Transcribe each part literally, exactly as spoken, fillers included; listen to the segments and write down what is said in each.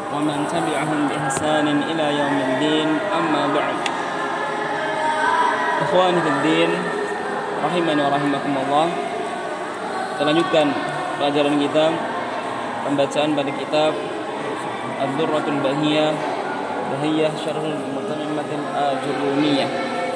ومن تبعهم بإحسان إلى يوم الدين أما بعد Ikhwani fid din rahimani wa rahimakumullah. Kita lanjutkan pelajaran kita, pembacaan pada kitab Ad-Durratul Bahiyah Bahiyah Syarhul Mutamimmatil Ajurrumiyah.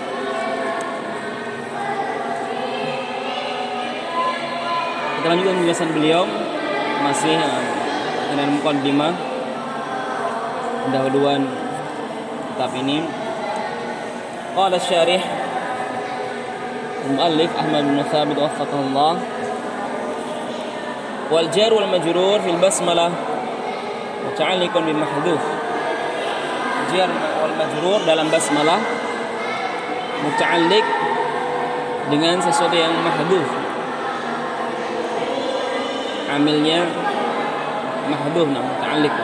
Kita lanjutkan penjelasan beliau masih dengan muqaddimah pendahuluan kitab ini. Qala syarih المؤلف أحمد بن ثابت وفقه الله والجار والمجرور في البسملة متعلق بمحذوف. Jar wal majrur dalam basmalah muta'alliq dengan sesuatu yang mahdhuf, amilnya mahdhuf, nah muta'alliq.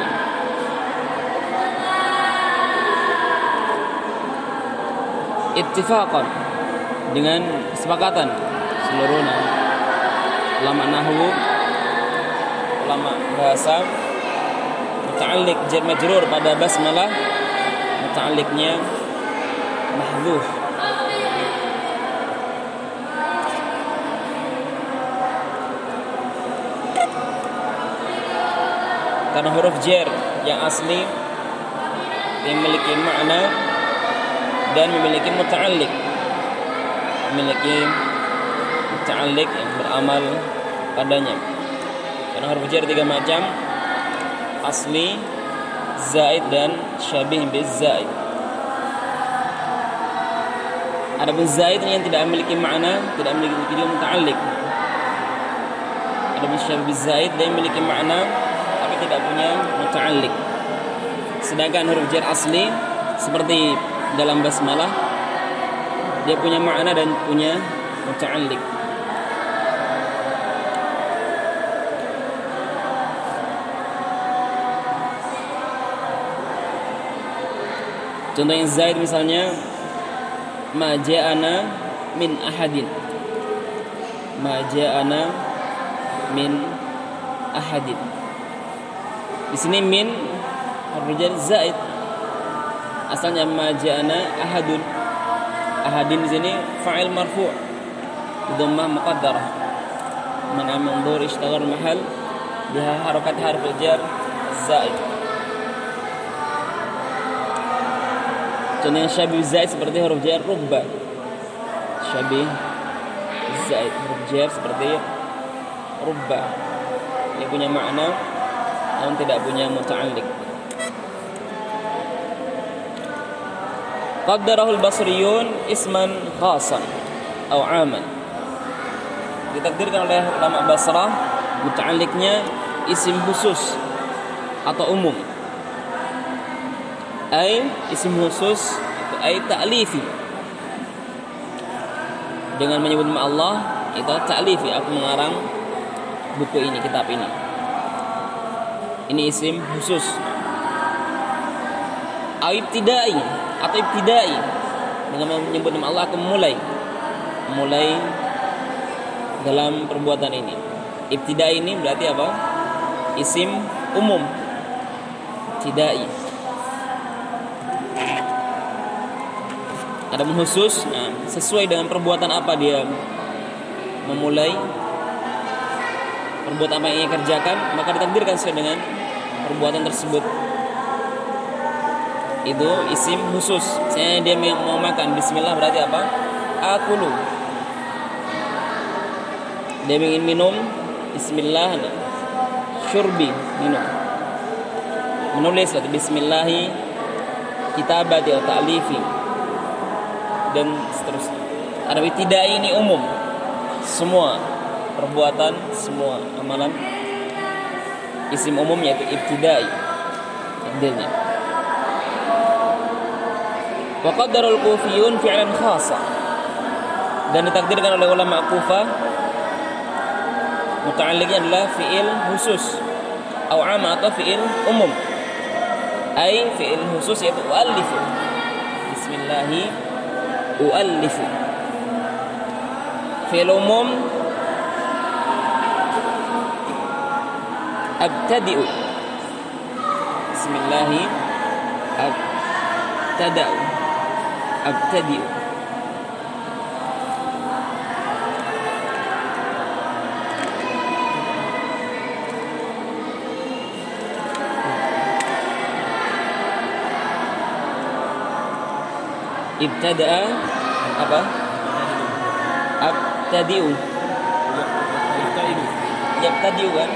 Ittifaqan, dengan kesepakatan seluruhnya ulama nahwu, ulama bahasa, muta'alliq jar majrur pada basmalah muta'alliqnya mahdhuf. Karena huruf jar yang asli memiliki makna dan memiliki muta'alliq, memiliki muta'alliq yang beramal padanya. Karena huruf jar tiga macam, asli, zaid dan syabih bil zaid. Adapun zaid yang tidak memiliki makna, tidak memiliki dia muta'alliq. Adapun syabih bil zaid dia memiliki makna tapi tidak punya muta'alliq. Sedangkan huruf jar asli seperti dalam basmalah dia punya makna dan punya muta'alliq. Contoh yang zaid misalnya ma ja'ana min ahadin, ma ja'ana min ahadin. Di sini min huruf jar zaid, asalnya ma ja'ana ahadun. Ahadin di sini fa'il marfu' dhammah muqaddarah, mana min dhur ishtaghal mahal biha harakat harf jar zaid. Contohnya syabih zaid seperti huruf jar rubba. Syabih zaid huruf jar seperti rubba, ini punya makna namun tidak punya muta'alliq. Qaddarahu al-basriyun isman khasan atau aman. Ditakdirkan oleh ulama Basrah muta'alliqnya isim khusus atau umum. Ai isim khusus itu ai ta'lifi, dengan menyebut nama Allah itu ta'lifi, aku mengarang buku ini, kitab ini. Ini isim khusus. Au ibtidai atau ibtidai, dengan menyebut nama Allah aku memulai memulai dalam perbuatan ini. Ibtidai ini berarti apa? Isim umum. Ibtidai. Ada khusus, nah, sesuai dengan perbuatan apa dia memulai, perbuatan apa yang ia kerjakan, maka ditakdirkan sesuai dengan perbuatan tersebut. Itu isim khusus. Misalnya dia mau makan, bismillah berarti apa? Akulu. Dia ingin minum, bismillah, syurbi, minum. Menulis berarti bismillahi kitabati atau ta'lifi, dan seterusnya. Ada tidak, ini umum, semua perbuatan, semua amalan, isim umum yaitu ibtidai takdirnya. Wa qaddarul kufiyun fi'lan khassa, dan ditakdirkan oleh ulama Kufah muta'alliqnya adalah fi'il khusus atau am atau fi'il umum. Ai fi'il khusus yaitu u'allifu, bismillahi u'allifu. Fi'il umum abtadi'u, Bismillahi abtada'u abtadi'u. Ibtada'a apa? Abtadi'u. Yabtadi'u kan?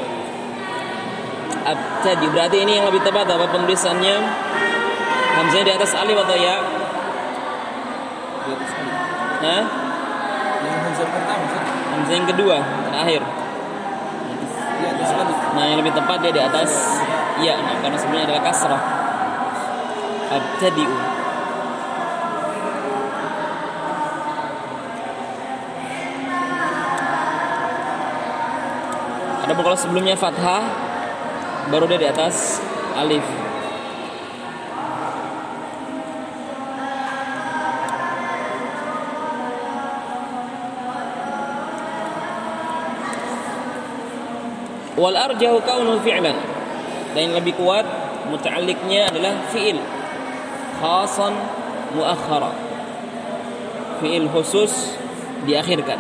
Abtadi, berarti ini yang lebih tepat apa penulisannya? Hamzahnya di atas alif atau ya? Di atas alif. Hah? Yang hamzah pertama sih. Hamzah yang kedua, terakhir. Di atas alif. Nah, yang lebih tepat dia di atas ya, nah, karena sebenarnya adalah kasrah. Abtadi'u. Adapun kalau sebelumnya fathah, baru dia di atas alif. Wal arjahu kaunuhu fi'lan. Dan yang lebih kuat muta'alliqnya adalah fi'il khasan muakhkhara. Fi'il khusus diakhirkan.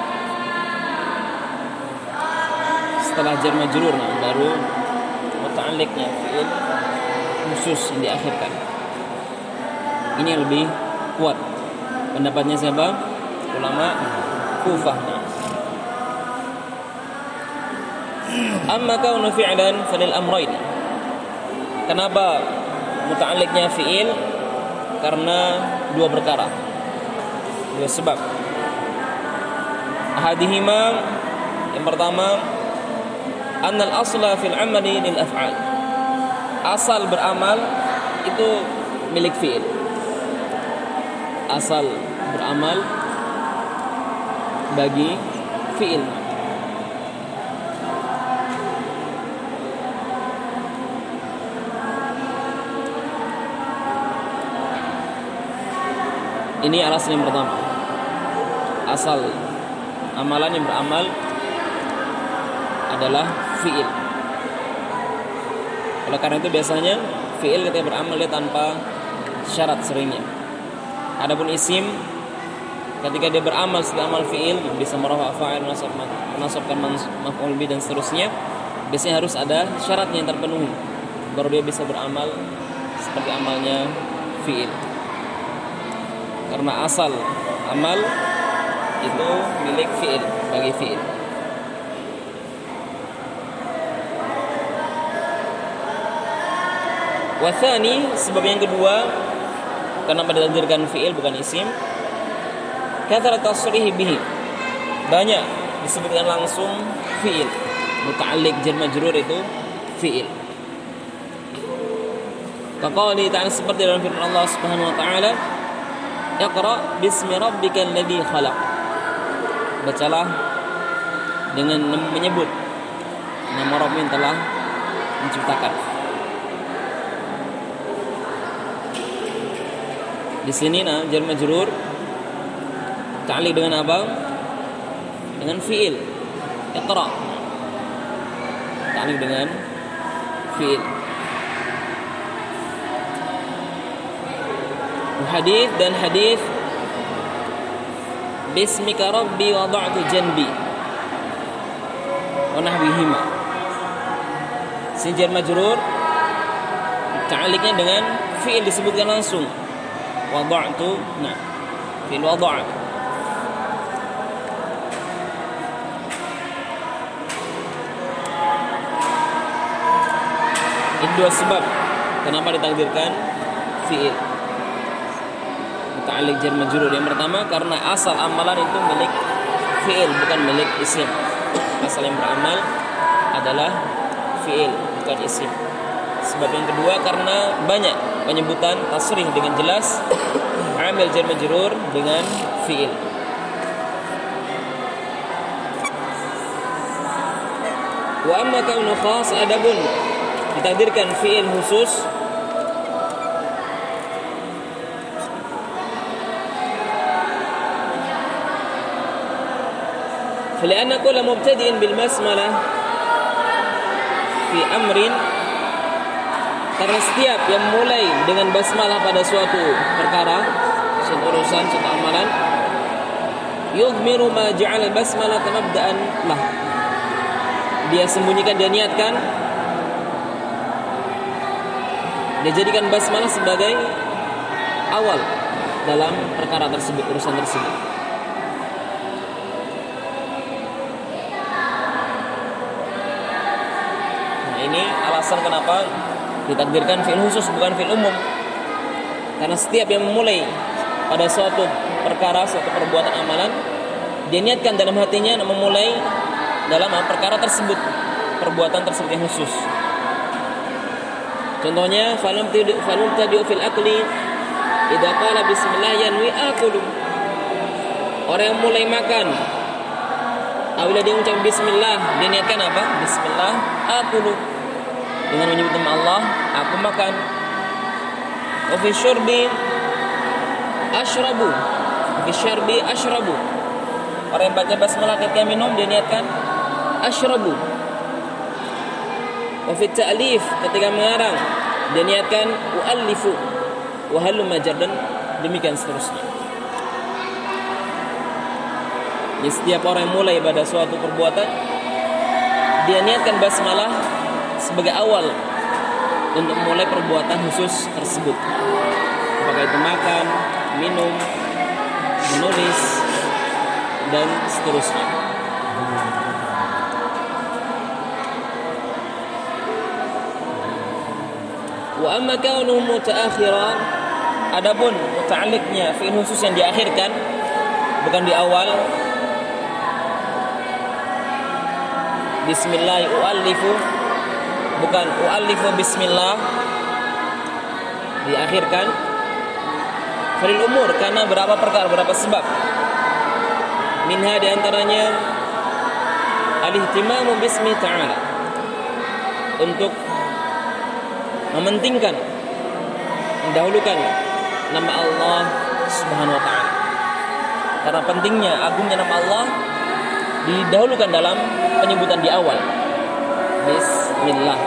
Setelah jar majrur, nah, baru muta'alliqnya fi'il khusus yang diakhirkan. Ini yang lebih kuat. Pendapatnya siapa? Ulama Kufah. Amma kaunu fi'lan falil amrayn. Kenapa muta'alliqnya fi'il? Karena dua perkara. Dua sebab. Ahadihima, yang pertama, annal asla fil amali lil af'al. Asal beramal itu milik fi'il. Asal beramal bagi fi'il. Ini alasan yang pertama. Asal amalan yang beramal adalah fi'il. Oleh karena itu biasanya fi'il ketika beramal dia tanpa syarat seringnya. Adapun isim ketika dia beramal setelah amal fi'il bisa merafa' fa'il, menasabkan maf'ul bih dan seterusnya, biasanya harus ada syaratnya yang terpenuhi baru dia bisa beramal seperti amalnya fi'il. Karena asal amal itu milik fi'il, bagi fi'il. Wathani, sebab yang kedua, kenapa ditakdirkan fi'il bukan isim? Kathrat tasrih bihi, banyak disebutkan langsung fi'il. Muta'alliq jar majrur itu fi'il. Kaqali ta'ala, seperti dalam firman Allah Subhanahu wa taala, Iqra bismi rabbikal ladzi khalaq. Bacalah dengan menyebut nama Rabb yang telah menciptakan. Di sini nah jar majrur ta'alliq dengan apa? Dengan fi'il. Iqra. Ta'alliq dengan fi'il. Hadis dan hadis Bismika Rabbi wada'tu janbi wa nahwihima. Jar majrur ta'alliqnya dengan fi'il disebutkan langsung. Wada'tu, nah, fi'il wada'a. Ini dua sebab kenapa ditakdirkan fi'il muta'alliq jar majrur. Yang pertama karena asal amalan itu milik fi'il bukan milik isim. Asal yang beramal adalah fi'il bukan isim. Sebab yang kedua karena banyak penyebutan tasrih dengan jelas amil jar majrur dengan fi'il. Wa amma kaunu khas, adapun ditakdirkan fi'il khusus, فلأن كل مبتدئ بالبسملة في أمر Karena setiap yang mulai dengan basmalah pada suatu perkara, suatu urusan, suatu amalan, yudmiru ma ja'al basmalah mabda'an lah. Dia sembunyikan, dia niatkan, dia jadikan basmalah sebagai awal dalam perkara tersebut, urusan tersebut. Nah, ini alasan kenapa ditakdirkan fi'il khusus bukan fi'il umum. Karena setiap yang memulai pada suatu perkara, suatu perbuatan amalan, dia niatkan dalam hatinya memulai dalam perkara tersebut, perbuatan tersebut yang khusus. Contohnya, falam tadiu fil akli idza qala bismillah yanwi akulu. Orang yang mulai makan, apabila dia mengucap bismillah, dia niatkan apa? Bismillah akulu. Dengan menyebut nama Allah, aku makan. Wa fi syurbi asyrabu. Fi syurbi asyrabu. Orang yang baca basmalah ketika minum, dia niatkan asyrabu. Wa fi ta'lif, ketika mengarang, dia niatkan u'allifu. Wa halumma jardan, demikian seterusnya. Jadi setiap orang yang mulai pada suatu perbuatan, dia niatkan basmalah sebagai awal untuk memulai perbuatan khusus tersebut. Apakah itu makan, minum, menulis, dan seterusnya. Wa amma kaunuhu mutaakhiran, adapun muta'alliqnya fi'il khusus yang diakhirkan, bukan di awal. Bismillah u'allifu, bukan u'allifu bismillah, diakhirkan. Faril umur, karena berapa perkara, berapa sebab. Minha, diantaranya al-ihtimamu bismi ta'ala, untuk mementingkan, mendahulukan nama Allah Subhanahu wa ta'ala. Karena pentingnya, agungnya nama Allah didahulukan dalam penyebutan di awal. Bismillah.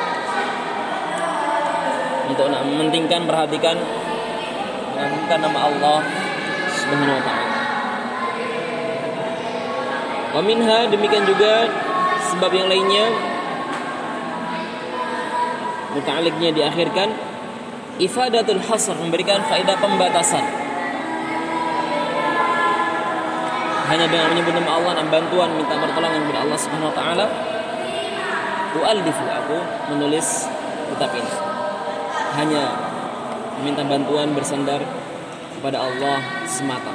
Untuk mementingkan, perhatikan, mengagungkan nama Allah Subhanahu wa ta'ala. Wa minha, demikian juga sebab yang lainnya muta'alliqnya diakhirkan, ifadatul hasr, memberikan faedah pembatasan. Hanya dengan menyebut nama Allah dan bantuan, minta pertolongan kepada Allah Subhanahu wa taala, u'allifu, aku menulis kitab ini. Hanya meminta bantuan, bersandar kepada Allah semata.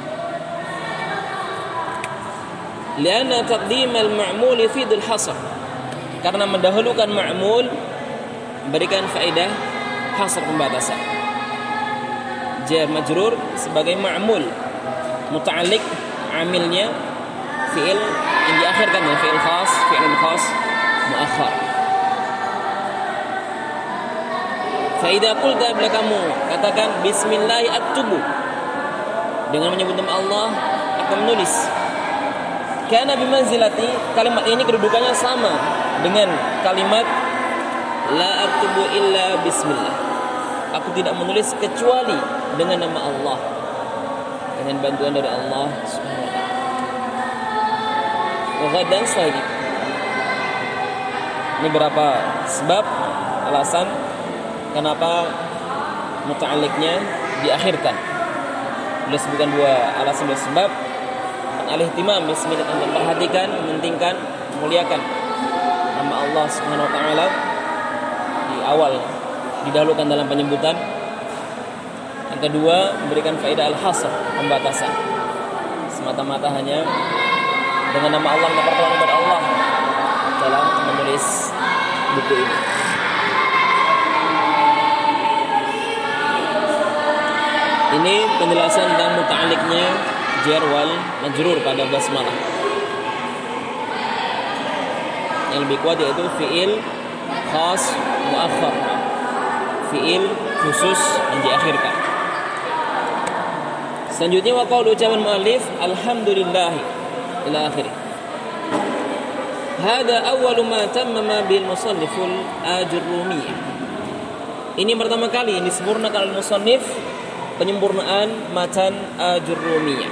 Lianna taqdim al-ma'mul yufidul hasr, karena mendahulukan ma'mul memberikan faedah hasr, pembatasan. Jar majrur sebagai ma'mul, muta'alliq amilnya fi'il yang diakhirkan dengan fi'il khas, fi'il khas muakhar. Fa idza qulta, bila kamu katakan bismillah aktubu, dengan menyebut nama Allah aku menulis, kana bimanzilati, kalimat ini kedudukannya sama dengan kalimat la aktubu illa bismillah, aku tidak menulis kecuali dengan nama Allah, dengan bantuan dari Allah Subhanahu wa taala. Wa ghadan sahih. Ini berapa sebab, alasan kenapa muta'alliqnya diakhirkan. Beliau sebutkan dua alasan, dua sebab. Al-ihtimam bismillah, untuk memperhatikan, mementingkan, memuliakan nama Allah Subhanahu wa taala di awal, didahulukan dalam penyebutan. Yang kedua, memberikan faedah al-hasr, pembatasan. Semata-mata hanya dengan nama Allah, minta pertolongan kepada Allah dalam menulis buku ini. Ini penjelasan tentang muta'alliqnya jar wal majrur pada basmalah. Yang lebih kuat yaitu fi'il khas muakhar, fi'il khusus yang diakhirkan. Selanjutnya wa qaulu ucapan muallif alhamdulillah ila akhirih. Hada awwalu ma tammama bil musanniful ajurrumiyah. Ini pertama kali disempurnakan oleh musannif, penyempurnaan matan Ajurrumiyah.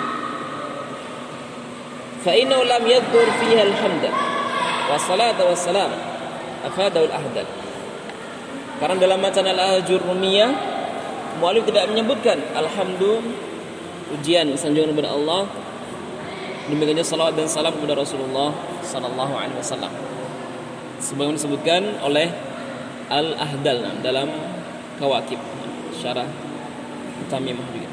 Fa innahu lam yadhkur fiha al-hamda wa salata wa salam afadahu al-ahdal. Karena dalam matan al-Ajurrumiyah muallif tidak menyebutkan alhamdu, pujian sanjungan kepada Allah, demikian juga salawat dan salam kepada Rasulullah sallallahu alaihi wasallam. Sebagaimana disebutkan oleh Al-Ahdal dalam Kawakib, syarah Tamimah juga.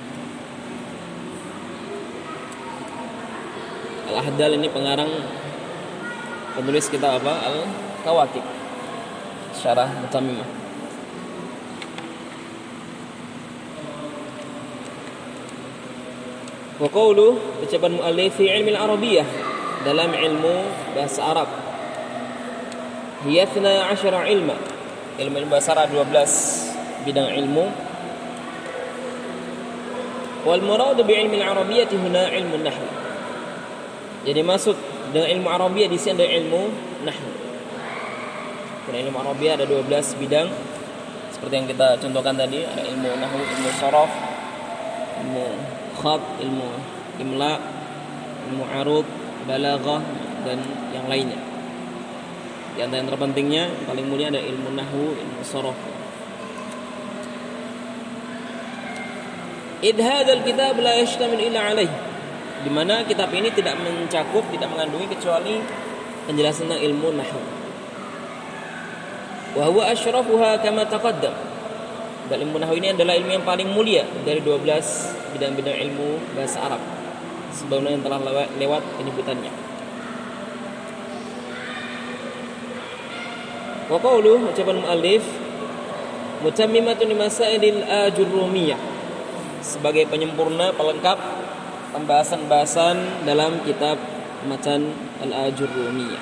Al-Ahdal ini pengarang, penulis kitab apa? Al-Kawakib, syarah Tamimah. Wa qawluhu, ucapan muallif fi ilmi al-Arabiyyah, dalam ilmu bahasa Arab. Hiya ithna asyara ilma, ilmu bahasa Arab dua belas bidang ilmu. Wal murad bi ilmi al-Arabiyyah huna ilmu nahwu. Jadi maksud dengan ilmu Arabiyyah di sini adalah ilmu nahwu. Karena ilmu Arabiyyah ada dua belas bidang seperti yang kita contohkan tadi, ada ilmu nahwu, ilmu sharaf, ilmu khat, ilmu imla, ilmu arud, balaghah dan yang lainnya. Di antara yang terpentingnya paling mulia ada ilmu nahwu, ilmu sharaf. Idh hadzal kitab la yashtamil illa alaih. Di mana kitab ini tidak mencakup, tidak mengandungi kecuali penjelasan tentang ilmu nahwu. Wa huwa asyrafuha kama taqaddam. Dan ilmu nahwu ini adalah ilmu yang paling mulia dari dua belas bidang-bidang ilmu bahasa Arab, sebagaimana yang telah lewat, lewat penyebutannya. Wa qawluhu, ucapan muallif, mutammimatun limasailil Ajurrumiyah, sebagai penyempurna, pelengkap pembahasan-bahasan dalam kitab matan al-Ajurrumiyah.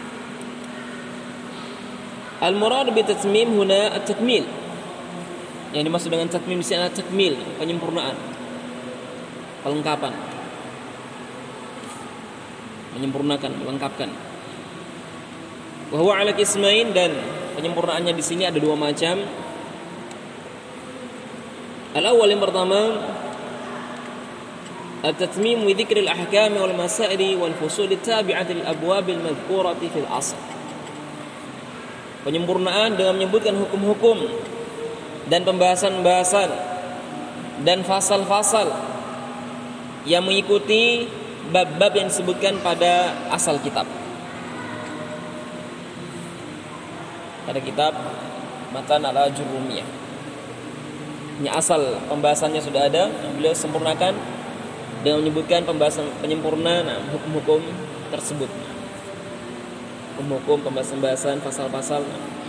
Al-murad bi tatmim huna at-takmil. Yang dimaksud dengan takmil di sini adalah takmil, penyempurnaan, pelengkapan, menyempurnakan, melengkapkan. Wa huwa ala qismain, dan penyempurnaannya di sini ada dua macam. Al-awwal, yang pertama, at-tatmim bi dzikri al-ahkam wal masail wal fusul at-tabi'ati lil abwab al-madhkurati fil asl. Penyempurnaan dengan menyebutkan hukum-hukum dan pembahasan-pembahasan dan fasal-fasal yang mengikuti bab-bab yang disebutkan pada asal kitab. Pada kitab matan al-Ajurrumiyah. Ini asal pembahasannya sudah ada, beliau sempurnakan dengan menyebutkan pembahasan penyempurna nah, hukum-hukum tersebut. Hukum-hukum, pembahasan-pembahasan, pasal-pasal.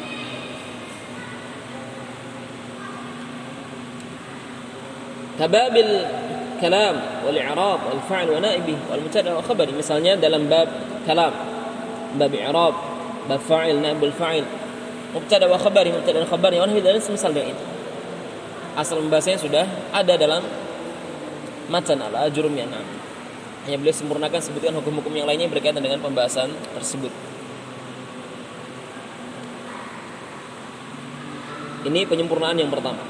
Kababil kalam wal i'rab wal fa'l wa naibih wal mubtada' wa khabar. Misalnya dalam bab kalam, bab i'rab, bab fa'il, naib wal fa'il, mubtada' wa khabar, mubtada' dan khabar, yang dan semisal dengan itu. Asal pembahasannya sudah ada dalam matan al-Ajurrumiyah. Hanya beliau sempurnakan, sebutkan hukum-hukum yang lainnya berkaitan dengan pembahasan tersebut. Ini penyempurnaan yang pertama,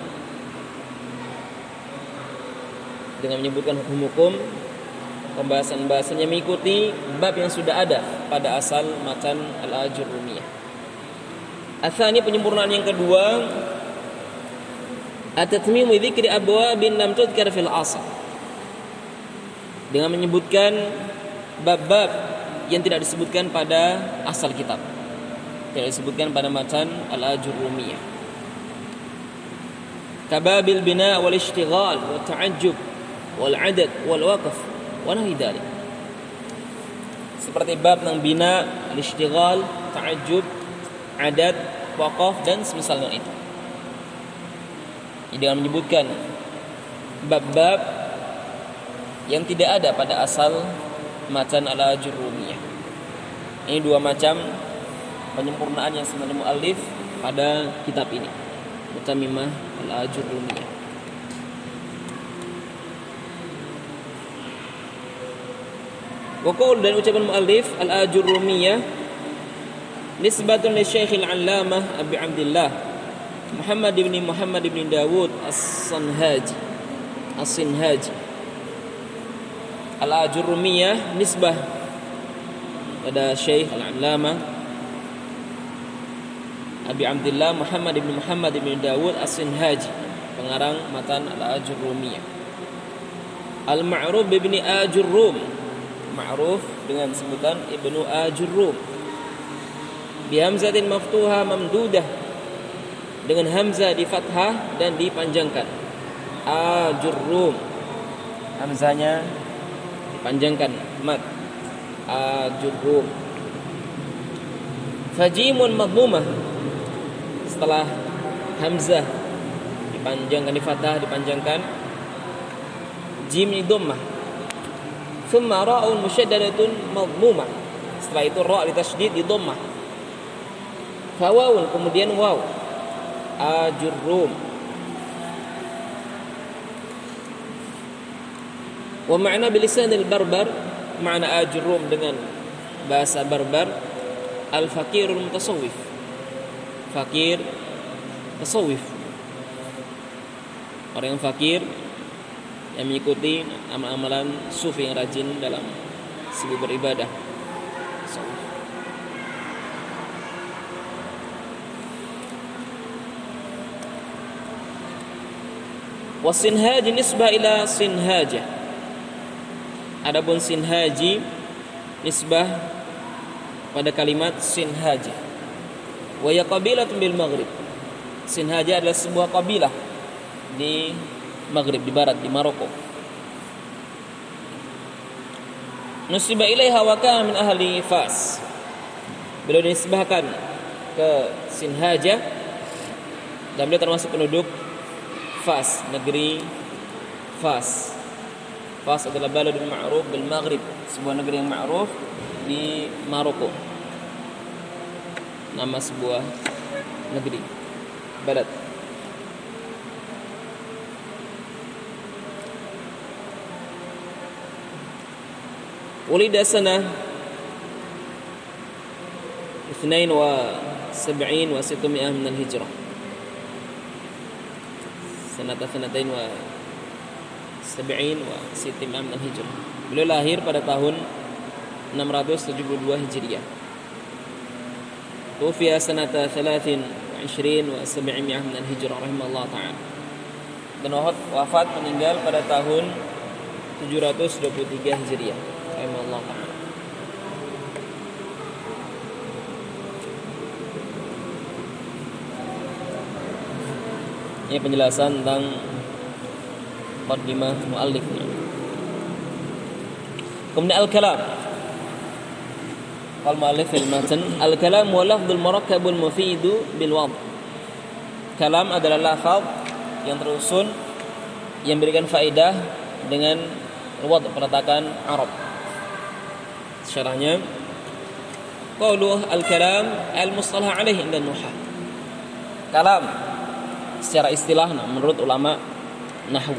dengan menyebutkan hukum-hukum, pembahasan-pembahasan yang mengikuti bab yang sudah ada pada asal matan al-Ajurrumiyah. Atsani, penyempurnaan yang kedua, at-tatmim bi dzikri abwabin lam tudhkar fil asl, dengan menyebutkan bab-bab yang tidak disebutkan pada asal kitab, tidak disebutkan pada matan al-Ajurrumiyah. Kababil bina wal ishtighal wa ta'ajjub wal adad wal waqf wa nahwi dzalik. Seperti bab tentang bina, al-ishtighal, ta'ajjub, adad, waqaf dan semisal dengan itu. Dengan menyebutkan bab-bab yang tidak ada pada asal matan al-Ajurrumiyah. Ini dua macam penyempurnaan yang sebenarnya muallif pada kitab ini, Mutammimah al-Ajurrumiyah. Wa qaul, dan ucapan muallif al-Ajurrumiyah nisbatun li Syekh al-Allamah Abi Abdullah Muhammad ibn Muhammad ibn Dawud As-Sanhaji As-Sinhaji. Al-Ajurrumiyah nisbah pada Syekh Al-Allamah Abi Abdullah Muhammad ibn Muhammad ibn Dawud As-Sinhaji, pengarang matan Al-Ajurrumiyah. Al-Ma'ruf ibn Ajurrum, ma'ruf dengan sebutan Ibnu Ajurrum. Bi hamzatin maftuha mamdudah, dengan hamzah di fathah dan dipanjangkan. Ajurrum, hamzanya dipanjangkan, mad. Ajurrum. Fajimun madmumah, setelah hamzah dipanjangkan di fathah dipanjangkan, jim di dhammah. Thumma ra'un musyaddadatun madmumah, setelah itu ra' ditasydid di dhammah. Fawawun, kemudian waw. Ajurrum. Wa ma'na bilisan al-barbar, makna ajurrum dengan bahasa barbar, al-faqirul mutasawwif, fakir tasawuf, orang yang fakir yang mengikuti amalan-amalan sufi yang rajin dalam sibuk beribadah. Wasinhaji nisbah ila sinhaja. Adapun sinhaji nisbah pada kalimat sinhaja. Wa ya qabilatun bil Maghrib. Sinhaja adalah sebuah kabilah di Maghrib, di barat, di Maroko. Nusiba ilaiha wa kana min ahli Fas. Beliau dinisbahkan ke Sinhaja dan beliau termasuk penduduk Fas, negeri Fas. Fas adalah baladun ma'ruf bil Maghrib, sebuah negeri yang ma'ruf di Maroko. Nama sebuah negeri, balad. Ulida sanah اثنين وسبعين وستمائة من الهجرة. سنة اثنتين وسبعين وستمائة من الهجرة. Beliau lahir pada tahun enam ratus tujuh puluh dua Hijriah. Tufiya sanata thalathin wa ishrin wa sab'imi'ah min al-hijrah rahimahullah ta'ala. Dan wafat meninggal pada tahun tujuh ratus dua puluh tiga Hijriah rahimahullah ta'ala. Ini penjelasan tentang muqaddimah muallif. Kemudian al-kalam. Qal muallif fil matan, al-kalam huwa lafdhul murakkabul mufidu bil wad'. Kalam adalah lafaz yang terusun yang memberikan faedah dengan wad', peletakan Arab. Syarahnya, qauluh al-kalam al-mustalah alaihi inda nuhah. Kalam secara istilah menurut ulama nahwu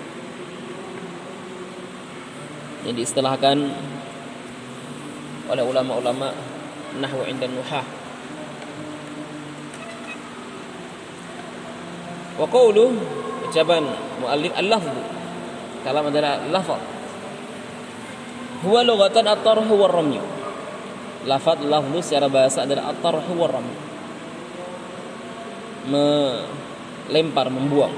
yang diistilahkan oleh ulama-ulama nahwu inda nuhah. Wa qawluh, ucapan muallif, al-lafzu, kalam adalah lafaz. Huwa lughatan at-tarhu war-ramyu. Lafaz lafzu secara bahasa adalah at-tarhu war-ramyu, melempar, membuang.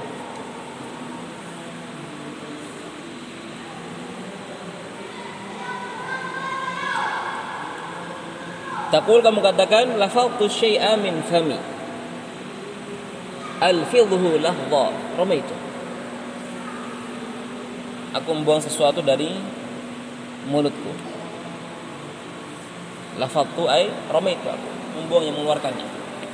Taqul, kamu katakan, lafadtu syai'a min fami, alfidhu lahdha ramaitu. Aku membuang sesuatu dari mulutku. Lafadtu ay ramaitu, aku membuang, yang mengeluarkannya.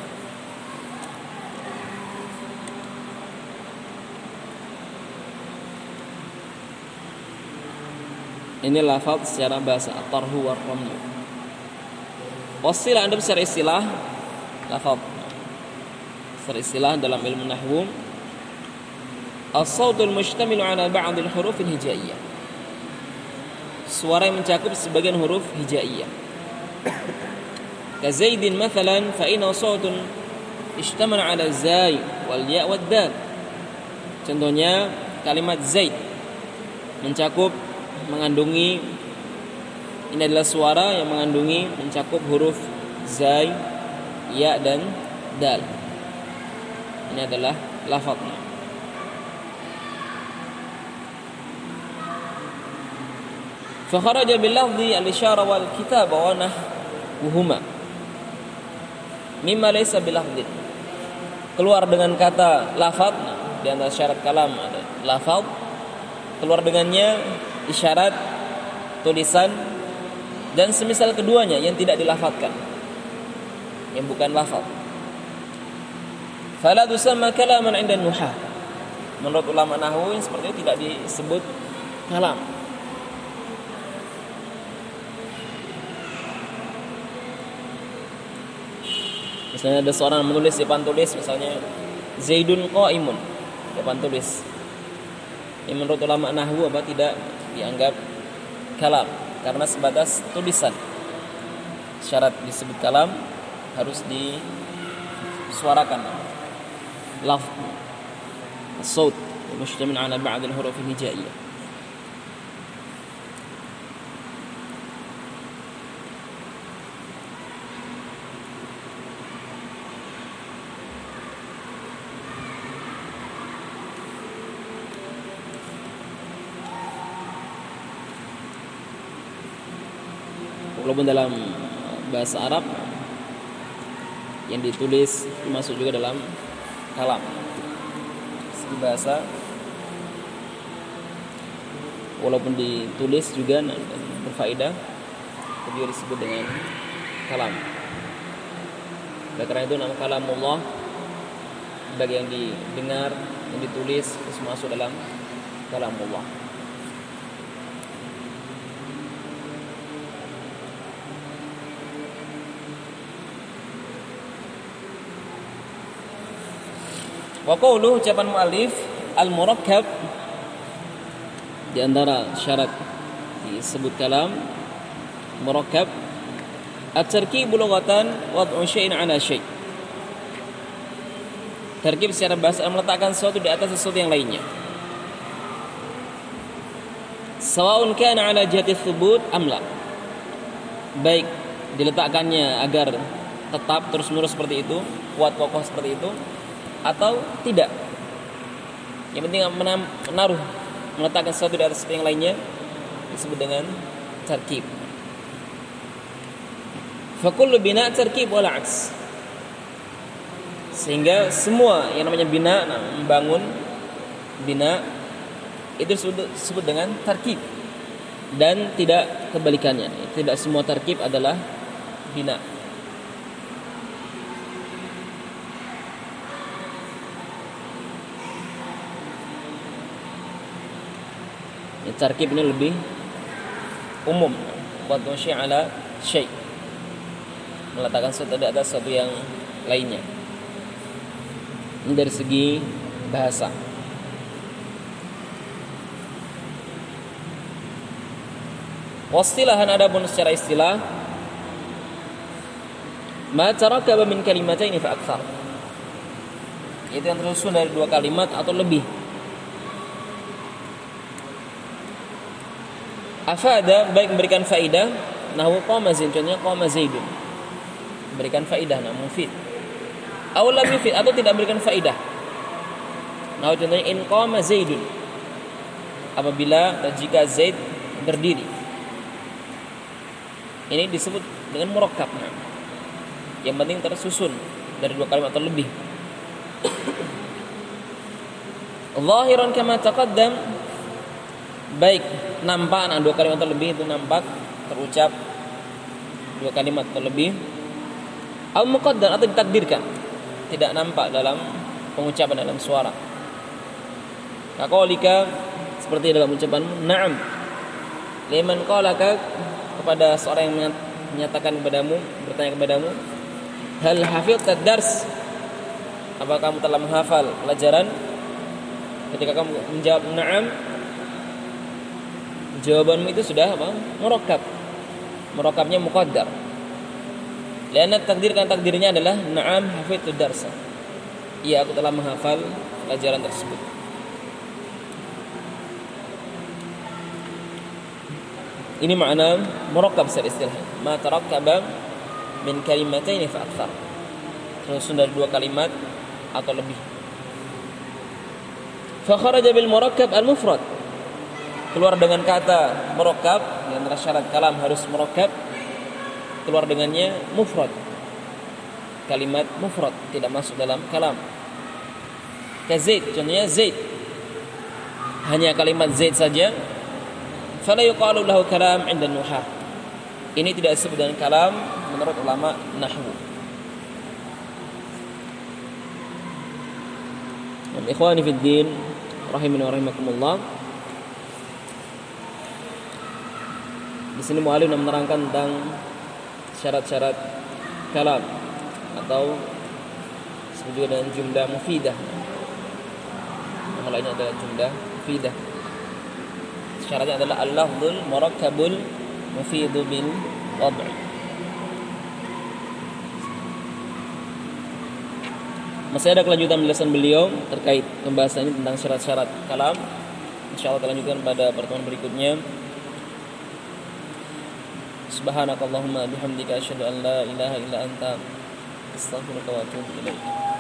Ini lafaz secara bahasa, at-tarhu war-ramyu. Wasilah anda secara istilah, lafaz secara istilah dalam ilmu nahwu, as-sautul mushtamilu ala ba'd al-huruf al-hijaiyah, suara yang mencakup sebagian huruf hijaiyah. Ka Zaidin mathalan fa inna sautun ishtamala 'ala zai wal ya wad dal. Contohnya kalimat zaid mencakup mengandungi, ini adalah suara yang mengandungi mencakup huruf zai, ya dan dal. Ini adalah lafaznya. Fa kharaja bil lafzi al isyara wal kitab wa nahwuhuma mimma laysa bil lafzi. Keluar dengan kata lafaz, di antara syarat kalam ada lafaz, keluar dengannya isyarat, tulisan, dan semisal keduanya yang tidak dilafadzkan, yang bukan lafaz. Fala tusamma kalaman 'inda an-nuhah. Menurut ulama nahwu yang seperti itu tidak disebut kalam. Misalnya ada seorang menulis di papan tulis, misalnya Zaidun qa'imun, di papan tulis. Ini menurut ulama nahwu apa tidak dianggap kalam karena sebatas tulisan. Syarat disebut kalam harus disuarakan. Lafz, as-saut, mustamil 'ala ba'd al-huruf al-hijaiyah. Walaupun dalam bahasa Arab yang ditulis termasuk juga dalam kalam. Segi bahasa walaupun ditulis juga berfaedah, tapi juga disebut dengan kalam. Oleh karena itu nama kalamullah bagi yang didengar, yang ditulis terus masuk dalam kalamullah. Wa qawluhu, ucapan mu'allif, al-murakkab, di antara syarat disebut kalam murakkab, at-tarkib lughatan wad'u syai'in 'ala syai'. Tarkib secara bahasa meletakkan sesuatu di atas sesuatu yang lainnya. Sawa'un kana 'ala jihati thubut am la. Baik diletakkannya agar tetap terus-menerus seperti itu, kuat kokoh seperti itu, atau tidak. Yang penting menaruh, meletakkan sesuatu di atas sesuatu yang lainnya disebut dengan tarkib. Fa kullu bina' tarkib wal 'aks. Sehingga semua yang namanya bina, membangun, bina itu disebut, disebut dengan tarkib dan tidak kebalikannya. Tidak semua tarkib adalah bina. Tarkib ini lebih umum, wad'u syai' 'ala syai', meletakkan sesuatu di atas sesuatu yang lainnya. Ini dari segi bahasa. Wastilahan, adapun secara istilah, ma tarakaba min kalimataini fa akthar, itu yang tersusun dari dua kalimat atau lebih. Afada, baik memberikan faidah, nahwu qama zaid, contohnya qama zaidun, memberikan faidah, nah mufid. Aw lam yufid, atau tidak memberikan faidah. Nahwu contohnya in qama zaidun, apabila dan jika Zaid berdiri. Ini disebut dengan murakkab. Nah, yang penting tersusun dari dua kalimat atau lebih. Zahiran kama taqaddam, baik nampak, nah dua kalimat atau lebih itu nampak terucap dua kalimat atau lebih. Al muqaddar, atau ditakdirkan, tidak nampak dalam pengucapan, dalam suara. Kaqaulika, seperti dalam ucapan na'am, liman qalaka, kepada seorang yang menyatakan kepadamu, bertanya kepadamu, hal hafidta dars, apakah kamu telah menghafal pelajaran? Ketika kamu menjawab na'am, jawabanmu itu sudah apa? Murakkab. Murakkabnya muqaddar. Lianna takdir, kan takdirnya adalah na'am hafidtu darsa. iya aku telah menghafal pelajaran tersebut. Ini makna murakkab secara istilah. Ma tarakkaba min kalimataini fa akthar. Tersusun dari dua kalimat atau lebih. Fa kharaja bil murakkab al mufrad. Keluar dengan kata murakkab, di antara syarat kalam harus murakkab. Keluar dengannya mufrad. Kalimat mufrad tidak masuk dalam kalam. Ka Zaid, contohnya Zaid. Hanya kalimat Zaid saja. Fala yuqalu lahu kalam 'inda nuhah. Ini tidak disebut dengan kalam menurut ulama nahwu. Ikhwani fid din, rahimani wa rahimakumullah. Di sini mu'allim menerangkan tentang syarat-syarat kalam atau disebut juga dengan jumlah mufidah. Yang lainnya adalah jumlah mufidah. Syaratnya adalah al-lafzul murakkabul mufidu bil wad'. Masih ada kelanjutan penjelasan beliau terkait pembahasan ini tentang syarat-syarat kalam. Insyaallah kita lanjutkan pada pertemuan berikutnya. Subhanakallahumma bihamdika asyhadu an la ilaha illa anta astaghfiruka wa atubu ilaik.